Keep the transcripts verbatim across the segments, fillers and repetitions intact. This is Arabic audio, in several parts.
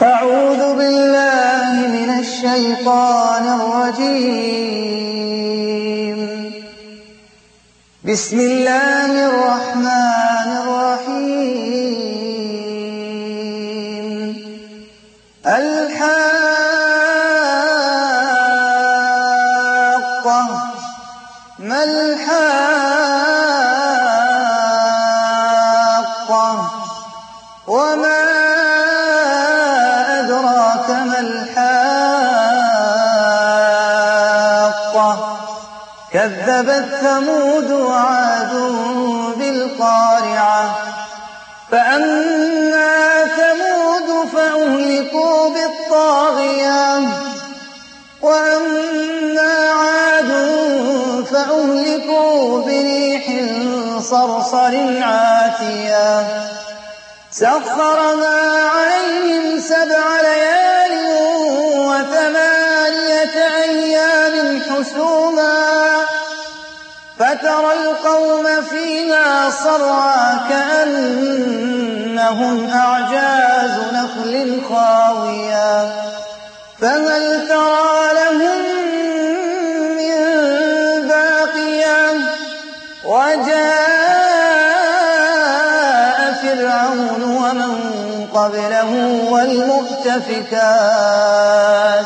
أعوذ بالله من الشيطان الرجيم. بسم الله الرحمن الرحيم. الحاقة ما الحاقة وما أدراك ما الحاقة كذبت ثمود وعاد بالقارعة فأما ثمود فأهلكوا بالطاغية وأما عاد فأهلكوا بريح صرصر عاتية سخرها عليهم سبع ليال وثمانية أيام حسوما فترى القوم فيها صرعى كأنهم أعجاز نخل خاوية فهل ترى لهم من باقية وجاء فرعون ومن قبله والمؤتفكات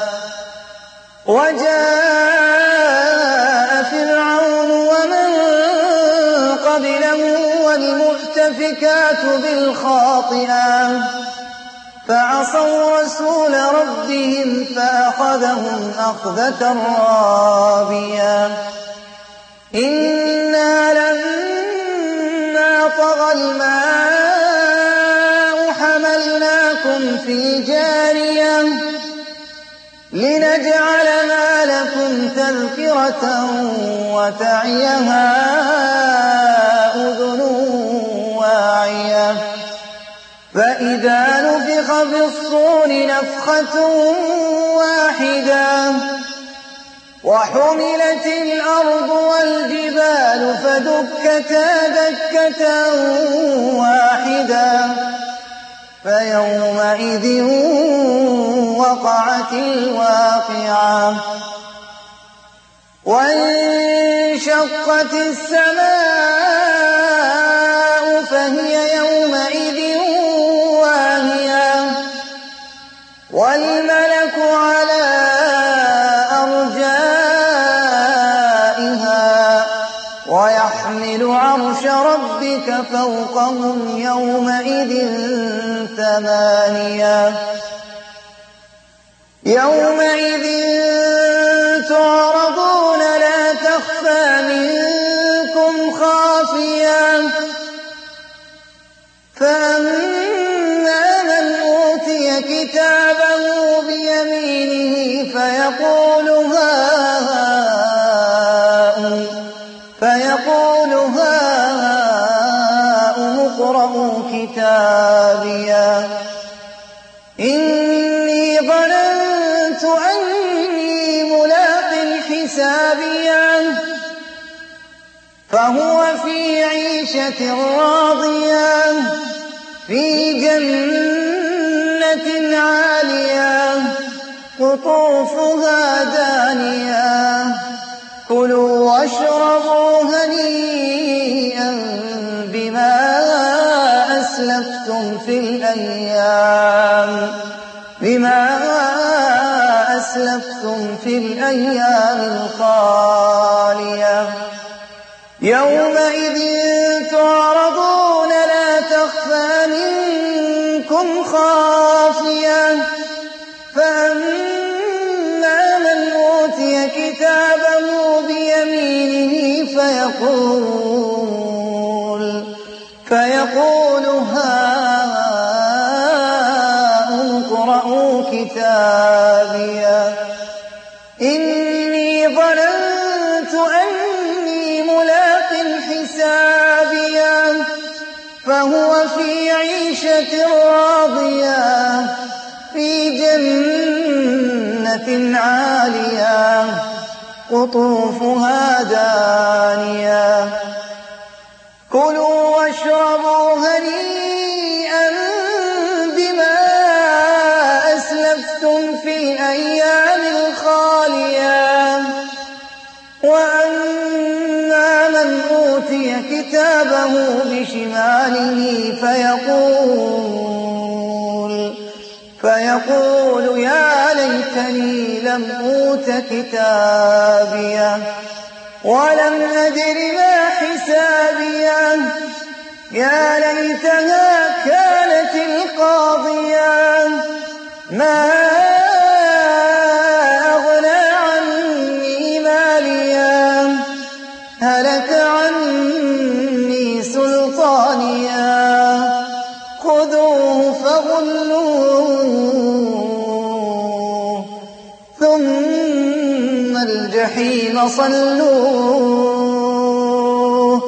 وجاء فرعون ومن قبله والمؤتفكات بالخاطئة فعصوا رسول ربهم فأخذهم أخذة رابية إنا لما طغى الماء حملناكم في جارية لنجعلها لكم تذكرة وتعيها أذن واعية فإذا نفخ في الصور نفخة واحدة وحملت الأرض والجبال فدكتا دكة واحدة فيومئذ وقعت الواقعة وانشقت السماء فهي يومئذ واهية والملك على أرجائها ويحمل عرش ربك فوقهم يومئذ ثمانية يومئذ تعرضون لا تخفى منكم خافية فأما من أوتي كتابه بيمينه فيقول هاؤم فيقول هاؤم اقرءوا كتابيه إني ظننت أني ملاق حسابيه فهو في عيشة راضية في جنة عالية قطوفها دانية كلوا واشربوا هنيئا بما أسلفتم في الأيام بما أسلفتم في الأيام الخالية يومئذ تعرضون لا تخفى منكم خافية فأما من أوتي كتابه بيمينه فيقول فيقول هاؤم اقرءوا كتابيه إني ظننت أني ملاق حسابيه فهو في عيشة راضية في جنة عالية قطوفها دانية كلوا واشربوا هنيئا بما أوتي كتابه بشماله فيقول, فيقول يا ليتني لم أوت كتابيه ولم أدر ما حسابيه يا ليتها كانت القاضية ما أغنى عني ماليه هلك عني سلطانيه خذوه فغلوه ثم الجحيم صلوه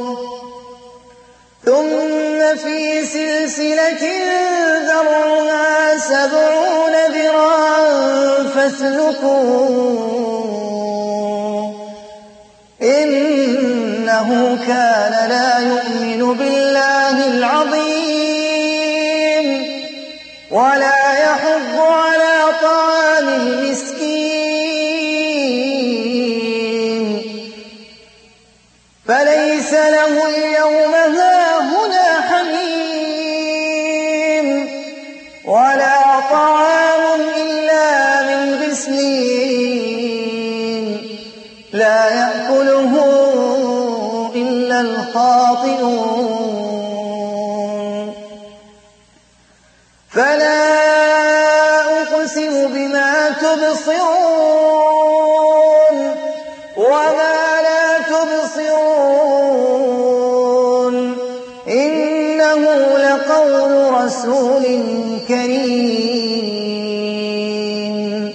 ثم في سلسلة ذرعها سبعون ذراعا فاسلكوه إنه كان لا يؤمن بالله العظيم ولا يحض على طعام المسكين فليس له اليوم هاهنا حميم ولا طعام إلا من غسلين لا يأكله إلا الخاطئون فلا أقسم بما تبصرون وما لا تبصرون إنه لقول رسول كريم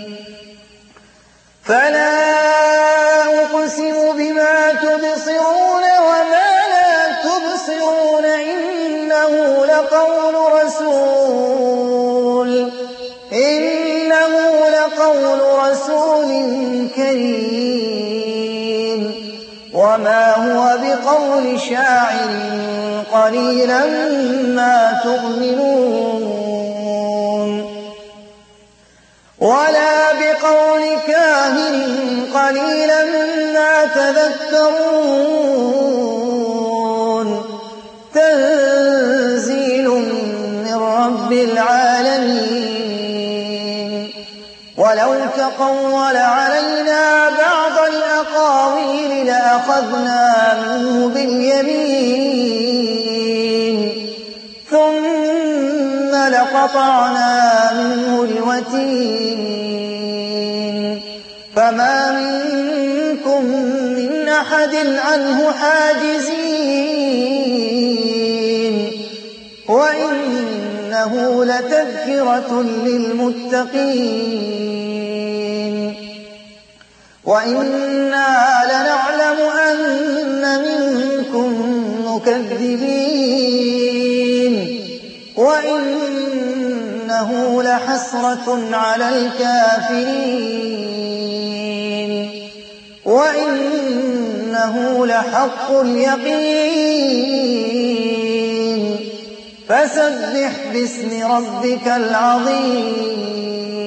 فلا أقسم بما تبصرون وما لا تبصرون إنه لقول رسول إنه لقول رسول كريم وما هو بقول شاعر قليلا ما تؤمنون ولا بقول كاهن قليلا ما تذكرون تنزيل من رب العالمين ولو تقول علينا بعض الأقاويل لأخذنا منه باليمين ثم لقطعنا منه الوتين فما منكم من أحد عنه حاجزين وإنه لتذكرة للمتقين وإنا لنعلم أن منكم مكذبين وإنه لحسرة على الكافرين وإنه لحق اليقين فسبح باسم ربك العظيم